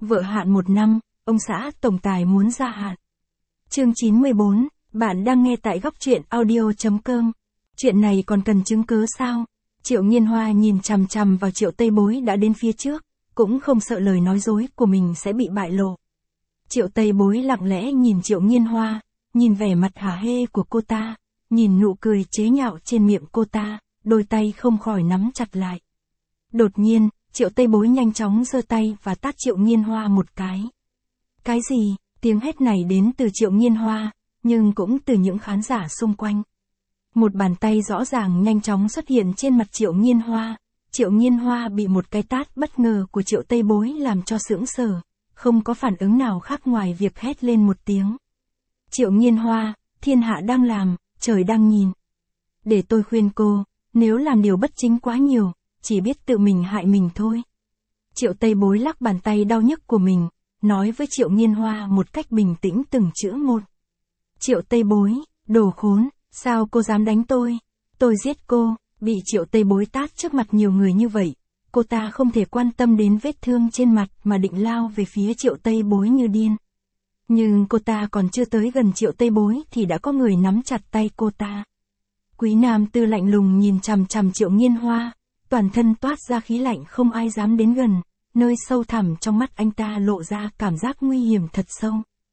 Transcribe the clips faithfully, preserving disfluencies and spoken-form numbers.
Vợ hạn một năm, ông xã tổng tài muốn gia hạn. Chương chín mươi bốn, bạn đang nghe tại góc truyện audio chấm com. Chuyện này còn cần chứng cứ sao? Triệu Nghiên Hoa nhìn chằm chằm vào Triệu Tây Bối đã đến phía trước, cũng không sợ lời nói dối của mình sẽ bị bại lộ. Triệu Tây Bối lặng lẽ nhìn Triệu Nghiên Hoa, nhìn vẻ mặt hả hê của cô ta, nhìn nụ cười chế nhạo trên miệng cô ta, đôi tay không khỏi nắm chặt lại. Đột nhiên, Triệu Tây Bối nhanh chóng giơ tay và tát Triệu Nghiên Hoa một cái. Cái gì? Tiếng hét này đến từ Triệu Nghiên Hoa, nhưng cũng từ những khán giả xung quanh. Một bàn tay rõ ràng nhanh chóng xuất hiện trên mặt Triệu Nghiên Hoa. Triệu Nghiên Hoa bị một cái tát bất ngờ của Triệu Tây Bối làm cho sững sờ, không có phản ứng nào khác ngoài việc hét lên một tiếng. Triệu Nghiên Hoa, thiên hạ đang làm, trời đang nhìn. Để tôi khuyên cô, nếu làm điều bất chính quá nhiều, chỉ biết tự mình hại mình thôi. Triệu Tây Bối lắc bàn tay đau nhức của mình, nói với Triệu Nghiên Hoa một cách bình tĩnh từng chữ một. Triệu Tây Bối, đồ khốn, sao cô dám đánh tôi? Tôi giết cô. Bị Triệu Tây Bối tát trước mặt nhiều người như vậy, cô ta không thể quan tâm đến vết thương trên mặt mà định lao về phía Triệu Tây Bối như điên. Nhưng cô ta còn chưa tới gần Triệu Tây Bối thì đã có người nắm chặt tay cô ta. Quý Nam Tư lạnh lùng nhìn chằm chằm Triệu Nghiên Hoa, toàn thân toát ra khí lạnh không ai dám đến gần, nơi sâu thẳm trong mắt anh ta lộ ra cảm giác nguy hiểm thật sâu.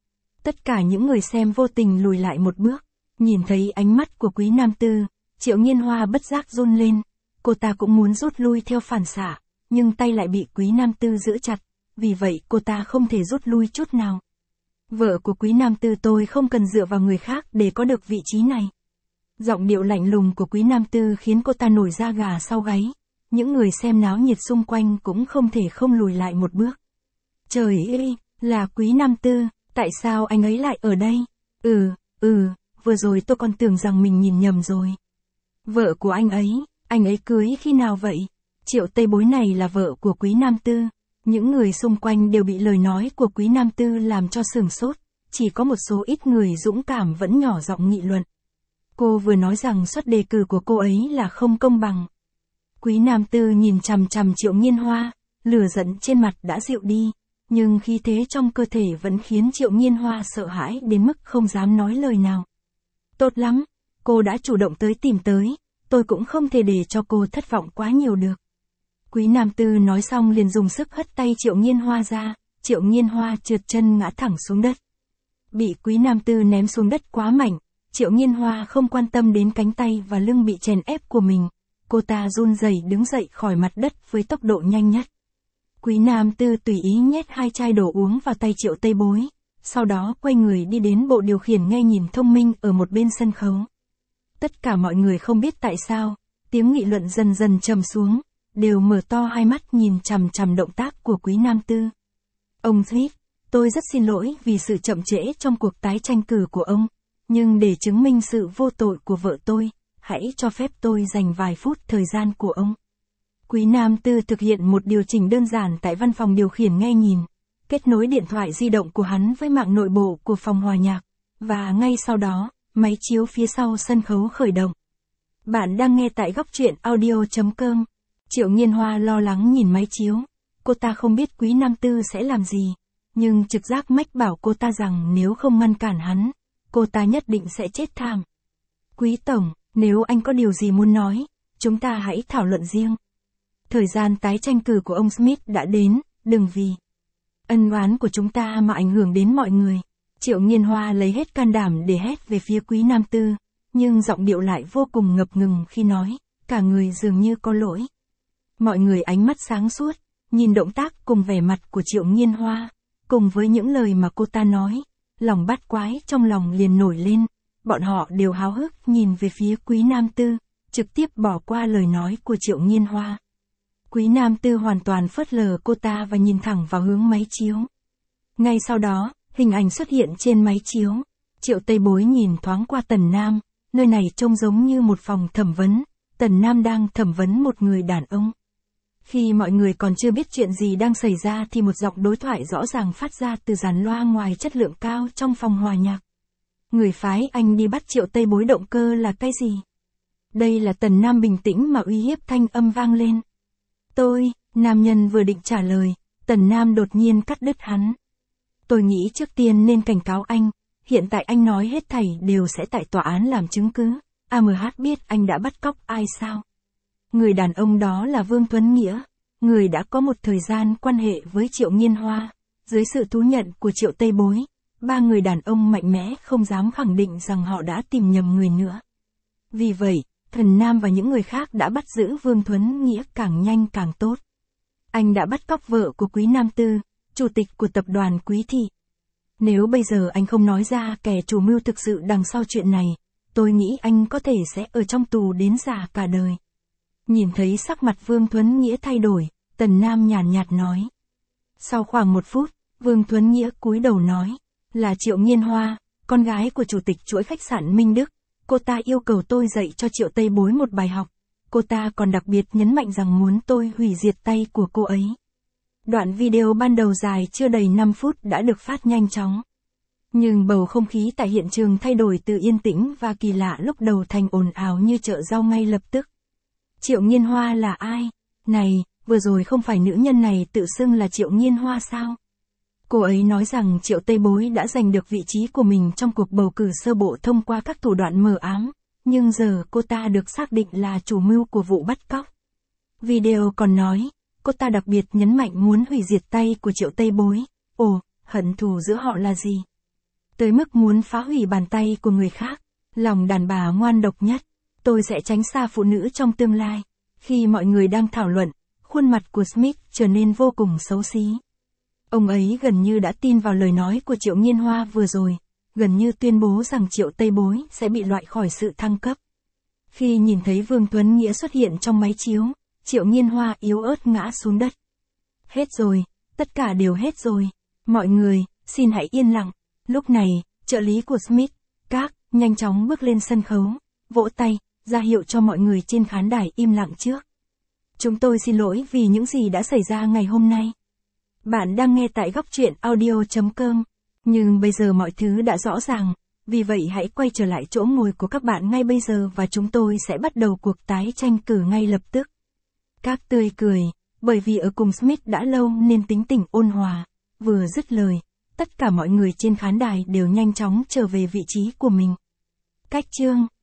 Tất cả những người xem vô tình lùi lại một bước, nhìn thấy ánh mắt của Quý Nam Tư, Triệu Nghiên Hoa bất giác run lên, cô ta cũng muốn rút lui theo phản xạ, nhưng tay lại bị Quý Nam Tư giữ chặt, vì vậy cô ta không thể rút lui chút nào. Vợ của Quý Nam Tư tôi không cần dựa vào người khác để có được vị trí này. Giọng điệu lạnh lùng của Quý Nam Tư khiến cô ta nổi da gà sau gáy, những người xem náo nhiệt xung quanh cũng không thể không lùi lại một bước. Trời ơi, là Quý Nam Tư, tại sao anh ấy lại ở đây? Ừ, ừ, vừa rồi tôi còn tưởng rằng mình nhìn nhầm rồi. Vợ của anh ấy, anh ấy cưới khi nào vậy? Triệu Tây Bối này là vợ của Quý Nam Tư. Những người xung quanh đều bị lời nói của Quý Nam Tư làm cho sửng sốt, chỉ có một số ít người dũng cảm vẫn nhỏ giọng nghị luận. Cô vừa nói rằng suất đề cử của cô ấy là không công bằng. Quý Nam Tư nhìn chằm chằm Triệu Nghiên Hoa, lửa giận trên mặt đã dịu đi, nhưng khí thế trong cơ thể vẫn khiến Triệu Nghiên Hoa sợ hãi đến mức không dám nói lời nào. Tốt lắm, cô đã chủ động tới tìm tới, tôi cũng không thể để cho cô thất vọng quá nhiều được. Quý Nam Tư nói xong liền dùng sức hất tay Triệu Nghiên Hoa ra, Triệu Nghiên Hoa trượt chân ngã thẳng xuống đất. Bị Quý Nam Tư ném xuống đất quá mạnh, Triệu Nghiên Hoa không quan tâm đến cánh tay và lưng bị chèn ép của mình, cô ta run rẩy đứng dậy khỏi mặt đất với tốc độ nhanh nhất. Quý Nam Tư tùy ý nhét hai chai đồ uống vào tay Triệu Tây Bối, sau đó quay người đi đến bộ điều khiển nghe nhìn thông minh ở một bên sân khấu. Tất cả mọi người không biết tại sao, tiếng nghị luận dần dần trầm xuống, đều mở to hai mắt nhìn chằm chằm động tác của Quý Nam Tư. Ông Smith, tôi rất xin lỗi vì sự chậm trễ trong cuộc tái tranh cử của ông, nhưng để chứng minh sự vô tội của vợ tôi, hãy cho phép tôi dành vài phút thời gian của ông. Quý Nam Tư thực hiện một điều chỉnh đơn giản tại văn phòng điều khiển nghe nhìn, kết nối điện thoại di động của hắn với mạng nội bộ của phòng hòa nhạc, và ngay sau đó, máy chiếu phía sau sân khấu khởi động. Bạn đang nghe tại góc truyện audio chấm com. Triệu Nghiên Hoa lo lắng nhìn máy chiếu, cô ta không biết Quý Nam Tư sẽ làm gì, nhưng trực giác mách bảo cô ta rằng nếu không ngăn cản hắn, cô ta nhất định sẽ chết thảm. Quý Tổng, nếu anh có điều gì muốn nói, chúng ta hãy thảo luận riêng. Thời gian tái tranh cử của ông Smith đã đến, đừng vì ân oán của chúng ta mà ảnh hưởng đến mọi người. Triệu Nghiên Hoa lấy hết can đảm để hét về phía Quý Nam Tư, nhưng giọng điệu lại vô cùng ngập ngừng khi nói, cả người dường như có lỗi. Mọi người ánh mắt sáng suốt, nhìn động tác cùng vẻ mặt của Triệu Nghiên Hoa, cùng với những lời mà cô ta nói, lòng bát quái trong lòng liền nổi lên, bọn họ đều háo hức nhìn về phía Quý Nam Tư, trực tiếp bỏ qua lời nói của Triệu Nghiên Hoa. Quý Nam Tư hoàn toàn phớt lờ cô ta và nhìn thẳng vào hướng máy chiếu. Ngay sau đó, hình ảnh xuất hiện trên máy chiếu. Triệu Tây Bối nhìn thoáng qua Tần Nam, nơi này trông giống như một phòng thẩm vấn, Tần Nam đang thẩm vấn một người đàn ông. Khi mọi người còn chưa biết chuyện gì đang xảy ra thì một giọng đối thoại rõ ràng phát ra từ dàn loa ngoài chất lượng cao trong phòng hòa nhạc. Người phái anh đi bắt Triệu Tây Bối động cơ là cái gì? Đây là Tần Nam bình tĩnh mà uy hiếp thanh âm vang lên. Tôi, nam nhân vừa định trả lời, Tần Tần Nam đột nhiên cắt đứt hắn. Tôi nghĩ trước tiên nên cảnh cáo anh, hiện tại anh nói hết thảy đều sẽ tại tòa án làm chứng cứ. a em hát biết anh đã bắt cóc ai sao? Người đàn ông đó là Vương Tuấn Nghĩa, người đã có một thời gian quan hệ với Triệu Nghiên Hoa. Dưới sự thú nhận của Triệu Tây Bối, ba người đàn ông mạnh mẽ không dám khẳng định rằng họ đã tìm nhầm người nữa. Vì vậy, Thần Nam và những người khác đã bắt giữ Vương Tuấn Nghĩa càng nhanh càng tốt. Anh đã bắt cóc vợ của Quý Nam Tư, chủ tịch của tập đoàn Quý Thị. Nếu bây giờ anh không nói ra kẻ chủ mưu thực sự đằng sau chuyện này, tôi nghĩ anh có thể sẽ ở trong tù đến già cả đời. Nhìn thấy sắc mặt Vương Tuấn Nghĩa thay đổi, Tần Nam nhàn nhạt nói. Sau khoảng một phút, Vương Tuấn Nghĩa cúi đầu nói, là Triệu Nghiên Hoa, con gái của chủ tịch chuỗi khách sạn Minh Đức. Cô ta yêu cầu tôi dạy cho Triệu Tây Bối một bài học. Cô ta còn đặc biệt nhấn mạnh rằng muốn tôi hủy diệt tay của cô ấy. Đoạn video ban đầu dài chưa đầy năm phút đã được phát nhanh chóng. Nhưng bầu không khí tại hiện trường thay đổi từ yên tĩnh và kỳ lạ lúc đầu thành ồn ào như chợ rau ngay lập tức. Triệu Nghiên Hoa là ai? Này, vừa rồi không phải nữ nhân này tự xưng là Triệu Nghiên Hoa sao? Cô ấy nói rằng Triệu Tây Bối đã giành được vị trí của mình trong cuộc bầu cử sơ bộ thông qua các thủ đoạn mờ ám, nhưng giờ cô ta được xác định là chủ mưu của vụ bắt cóc. Video còn nói, cô ta đặc biệt nhấn mạnh muốn hủy diệt tay của Triệu Tây Bối. Ồ, hận thù giữa họ là gì? Tới mức muốn phá hủy bàn tay của người khác. Lòng đàn bà ngoan độc nhất. Tôi sẽ tránh xa phụ nữ trong tương lai. Khi mọi người đang thảo luận, khuôn mặt của Smith trở nên vô cùng xấu xí. Ông ấy gần như đã tin vào lời nói của Triệu Nghiên Hoa vừa rồi, gần như tuyên bố rằng Triệu Tây Bối sẽ bị loại khỏi sự thăng cấp. Khi nhìn thấy Vương Tuấn Nghĩa xuất hiện trong máy chiếu, Triệu Nghiên Hoa yếu ớt ngã xuống đất. Hết rồi, tất cả đều hết rồi. Mọi người, xin hãy yên lặng. Lúc này, trợ lý của Smith, Các, nhanh chóng bước lên sân khấu, vỗ tay, ra hiệu cho mọi người trên khán đài im lặng trước. Chúng tôi xin lỗi vì những gì đã xảy ra ngày hôm nay. Bạn đang nghe tại góc truyện audio chấm com. Nhưng bây giờ mọi thứ đã rõ ràng, vì vậy hãy quay trở lại chỗ ngồi của các bạn ngay bây giờ và chúng tôi sẽ bắt đầu cuộc tái tranh cử ngay lập tức. Các tươi cười, bởi vì ở cùng Smith đã lâu nên tính tình ôn hòa. Vừa dứt lời, tất cả mọi người trên khán đài đều nhanh chóng trở về vị trí của mình. Cách chương